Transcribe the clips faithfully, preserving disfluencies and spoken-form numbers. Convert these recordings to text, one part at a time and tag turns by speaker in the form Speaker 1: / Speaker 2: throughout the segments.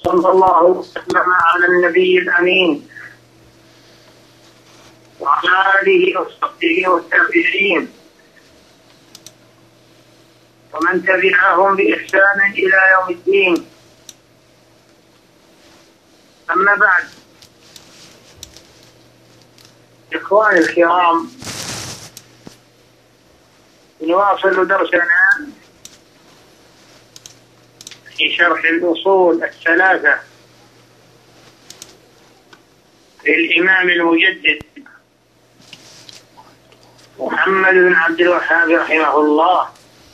Speaker 1: صلى الله وسلم على النبي الأمين وعلى آله وصحبه والتابعين ومن تبعهم بإحسان إلى يوم الدين. أما بعد، إخواني الكرام، نواصل درسنا في شرح الأصول الثلاثة للإمام المجدد محمد بن عبد الوهاب رحمه الله.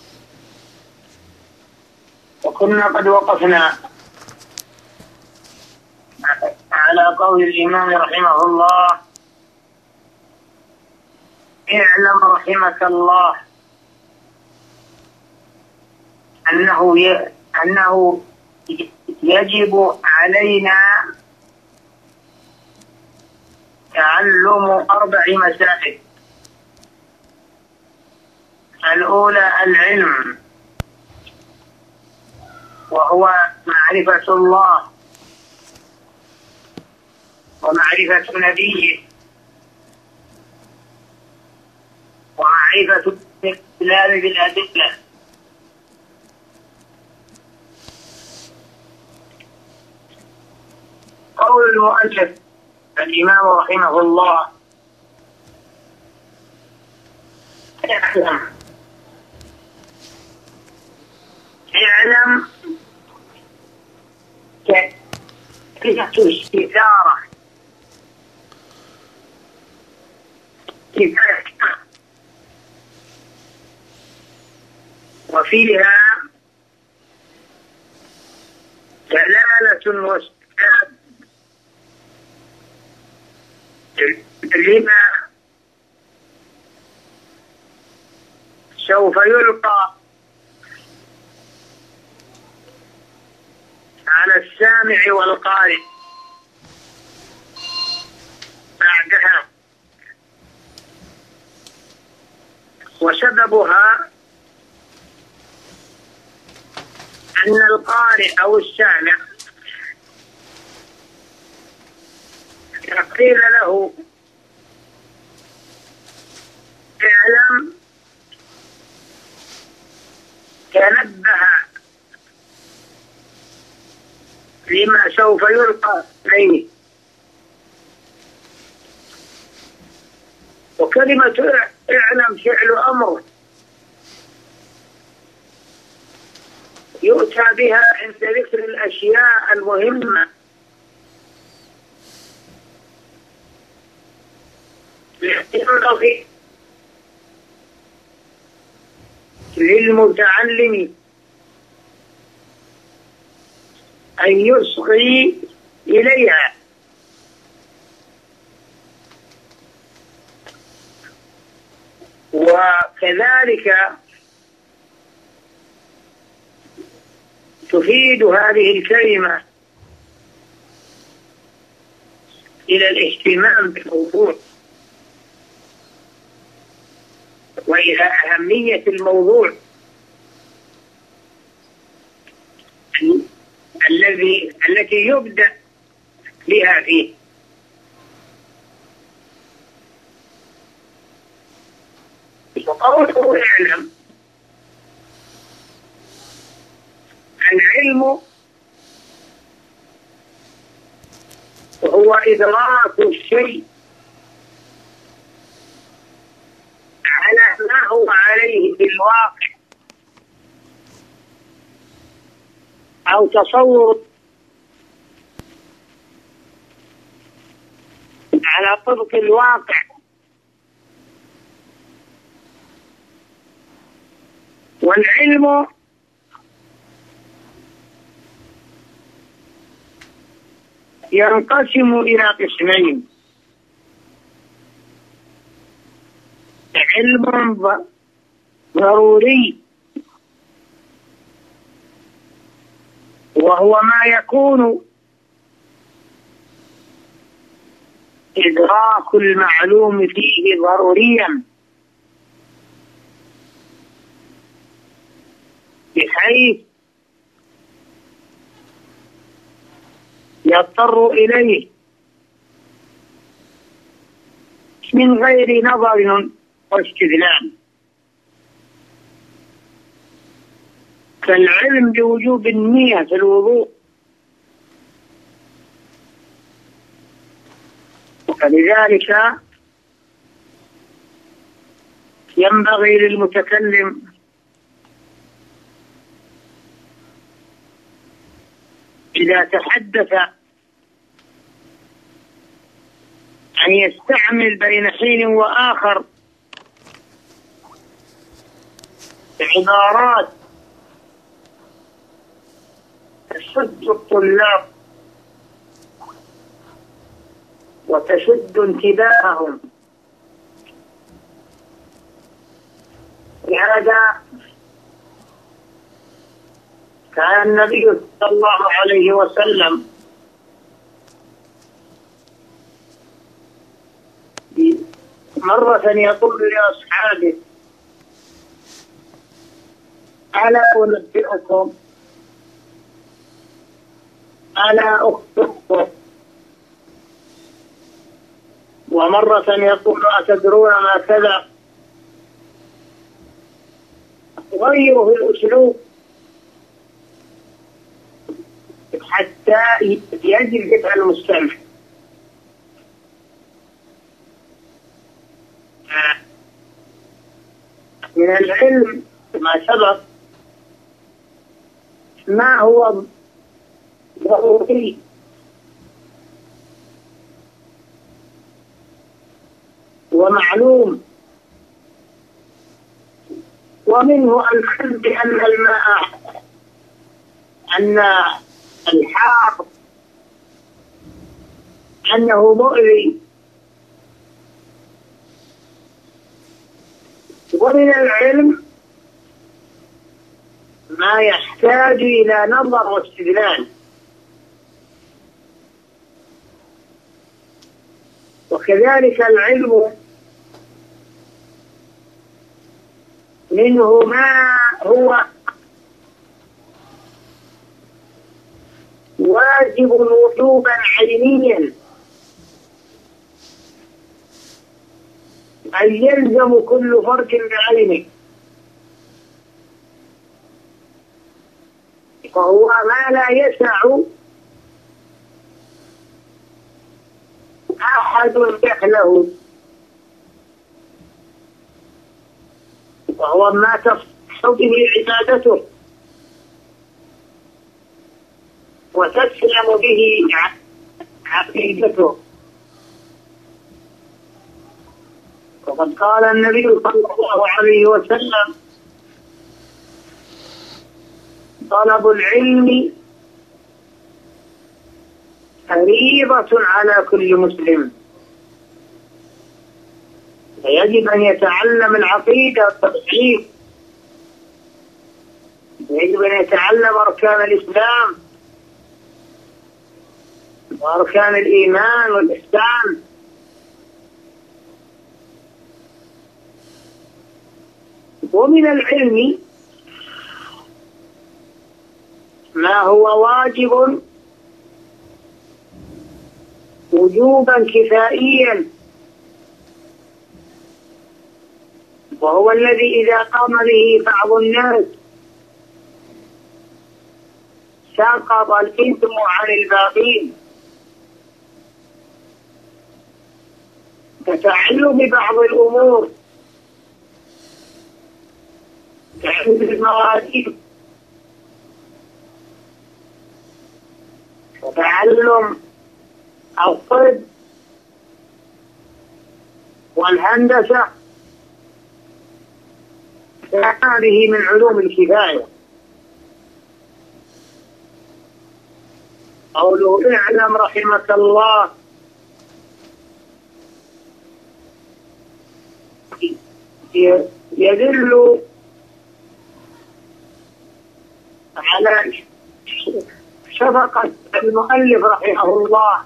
Speaker 1: وكنا قد وقفنا على قول الإمام رحمه الله: اعلم رحمك الله أنه أنه يجب علينا تعلم أربع مسائل. الأولى العلم، وهو معرفة الله ومعرفة نبيه ومعرفة الاستدلال بالأدلة. قول المؤلف الإمام رحمه الله: اعلم اعلم كلمة استثارة وفيها دلالة واستدلال لما سوف يلقى على السامع والقارئ بعدها. وسببها أن القارئ أو السامع قيل له: اعلم، تنبه لما سوف يلقى عليه. وكلمة اعلم فعل أمر يؤتى بها عند ذكر الأشياء المهمة ينبغي للمتعلم أن يصغي إليها. وكذلك تفيد هذه الكلمة إلى الاهتمام بالموضوع وإلى أهمية الموضوع الذي التي يبدأ بها فيه. وقوله اعلم، العلم هو إدراك الشيء على ما هو عليه في الواقع، أو تصور على طبق الواقع. والعلم ينقسم إلى قسمين: علم ضروري، وهو ما يكون إدراك المعلوم فيه ضروريا، بحيث يضطر إليه من غير نظر واستدلال، كالعلم بوجوب النية في الوضوء. فلذلك ينبغي للمتكلم إذا تحدث أن يستعمل بين حين وآخر عبارات تشد الطلاب وتشد انتباههم. لهذا كان النبي صلى الله عليه وسلم مرة يقول لأصحابه: ألا أنبئكم ألا أخبركم؟ ومرة يقول: أتدرون ما كذا؟ غيره الأسلوب حتى يجلب على المستمع. من العلم ما سبق ما هو ضروري ومعلوم، ومنه العلم بأن الماء أن الحار أنه مؤذي، ومن العلم ما يحتاج إلى نظر واستدلال. وكذلك العلم منه ما هو واجب وجوبا عينيا، أن يلزم كل فرد بعينه، وهو ما لا يسع أحد جهله، وهو ما تصح به عبادته وتسلم به عقيدته. وقد قال النبي صلى الله عليه وسلم: طلب العلم فريضة على كل مسلم، فيجب أن يتعلم العقيدة والتوحيد، يجب أن يتعلم أركان الإسلام وأركان الإيمان والإحسان. ومن العلم ما هو واجب وجوبا كفائيا، وهو الذي إذا قام به بعض الناس سقط الإثم عن الباقين، كتعلم بعض الأمور كعلم المواريث وتعلم الطب والهندسة، هذه من علوم الكفاية. قوله اعلم رحمك الله يدل على شفقة المؤلف رحمه الله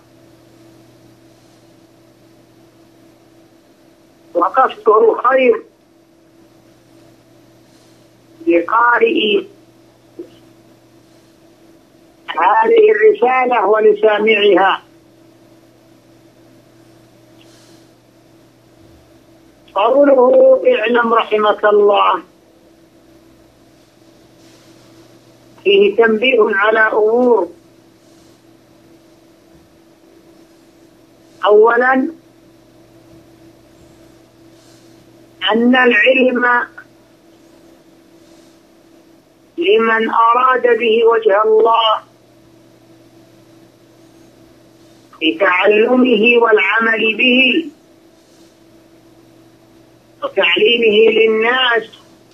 Speaker 1: وقصده خير لقارئ هذه الرسالة ولسامعها. قوله اعلم رحمك الله فيه تنبيه على أمور. أولا أن العلم لمن أراد به وجه الله بتعلمه والعمل به وتعليمه للناس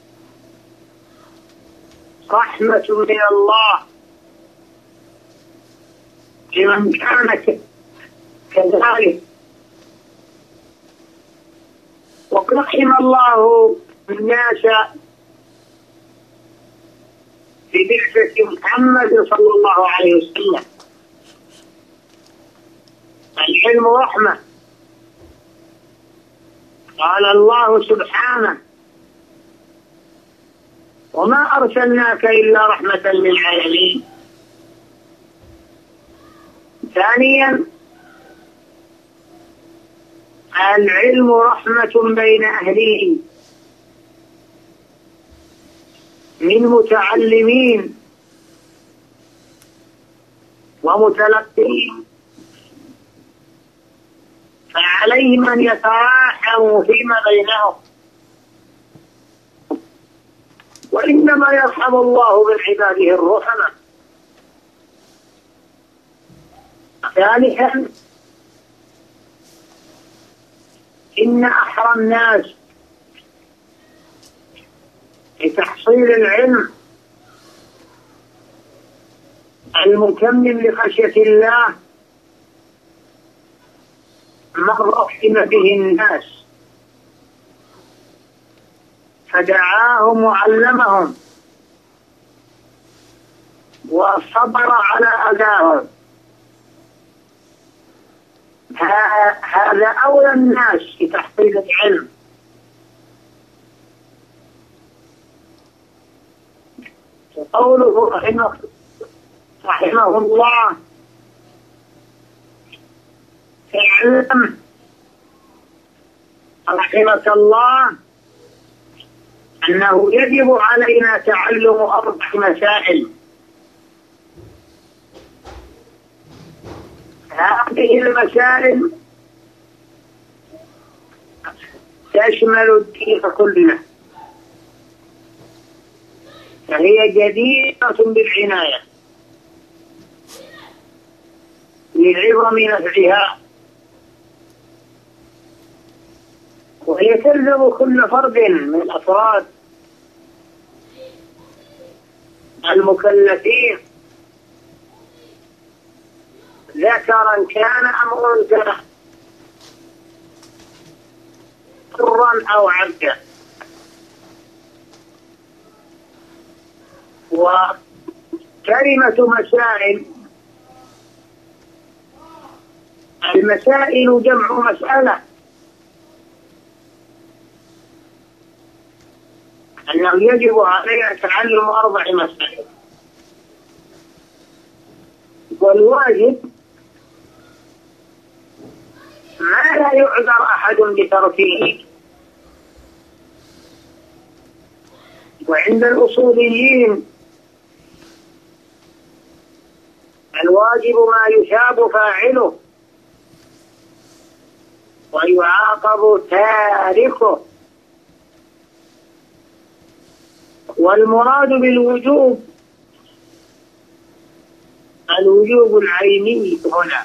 Speaker 1: رحمة من الله لمن كان كذلك. وقد رحم الله الناس ببعثة محمد صلى الله عليه وسلم. العلم رحمة. قال الله سبحانه وما أرسلناك إلا رحمة للعالمين. ثانيا العلم رحمة بين أهله من متعلمين ومتلقين، فعليهم أن يتراحموا فيما بينهم، وإنما يرحم الله من عباده الرحمة. ثالثا إن أحرى الناس لتحصيل العلم المكمل لخشية الله من رحم به الناس فدعاهم وعلمهم وصبر على أذاهم. هذا أولى الناس في تحصيل العلم. وقوله رحمه, رحمه الله اعلم رحمك الله أنه يجب علينا تعلم أربع مسائل. هذه المسائل تشمل الدين كله، فهي جديرة بالعناية لعظم نفعها، وهي تلزم كل فرد من الأفراد المكلفين ذكرا كان أم أنثى حرا أو عبدا. وكلمة مسائل، المسائل جمع مسألة، أنه يجب علينا تعلم أربع مسائل. والواجب ما لا يعذر أحد بتركه. وعند الأصوليين الواجب ما يثاب فاعله ويعاقب تاركه، والمراد بالوجوب الوجوب العيني هنا.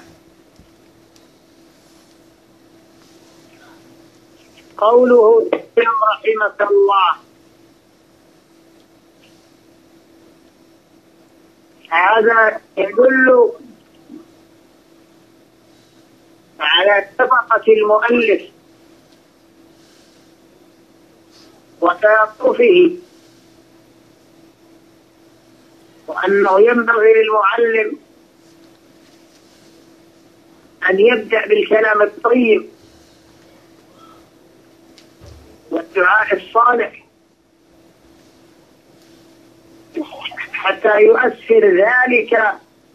Speaker 1: قوله رحمك الله هذا يدل على شفقة المؤلف وتلطفه، وأنه ينبغي للمعلم أن يبدأ بالكلام الطيب والدعاء الصالح حتى يؤثر ذلك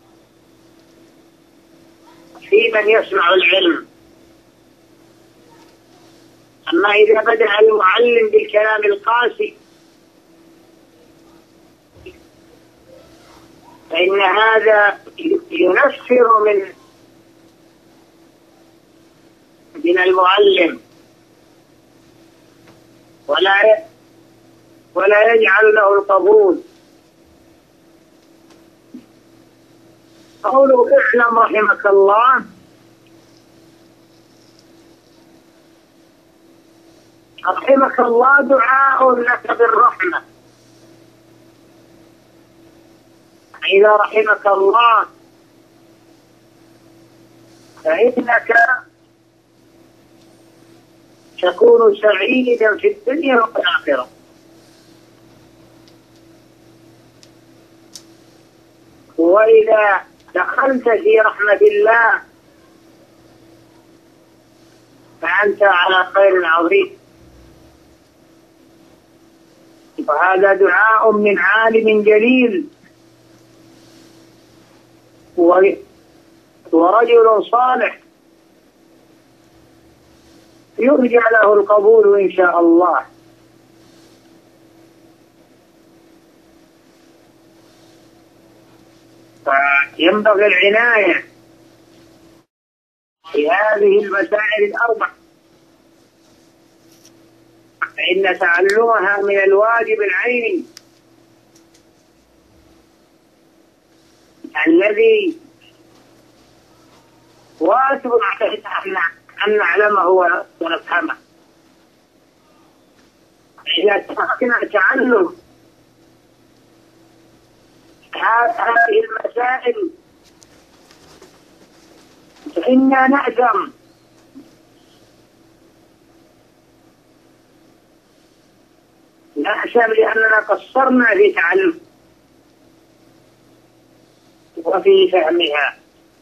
Speaker 1: في من يسمع العلم. أما إذا بدأ المعلم بالكلام القاسي فإن هذا ينفر من من المعلم ولا ولا يجعل له القبول. قوله اعلم رحمك الله رحمك الله دعاء لك بالرحمة. إذا رحمك الله فإنك تكون سعيدا في الدنيا والآخرة. وإذا دخلت في رحمة الله فأنت على خير عظيم. وهذا دعاء من عالم جليل ورجل صالح يرجى له القبول إن شاء الله. فينبغي العناية في هذه المسائل الأربع، فإن تعلمها من الواجب العيني الذي واجب علينا أن نعلمه ونفهمه. إذا تركنا تعلم هذه المسائل فإنا نأثم. نأثم لأننا قصرنا في تعلم وفي فهمها.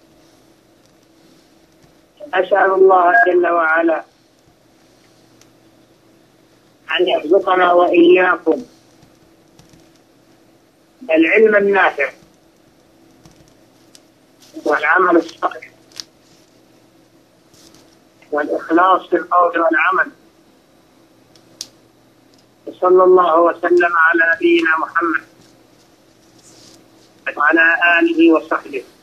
Speaker 1: أسأل الله جل وعلا أن يرزقنا وإياكم العلم النافع والعمل الصالح والإخلاص في القول والعمل. وصلى الله وسلم على نبينا محمد وعلى آله وصحبه.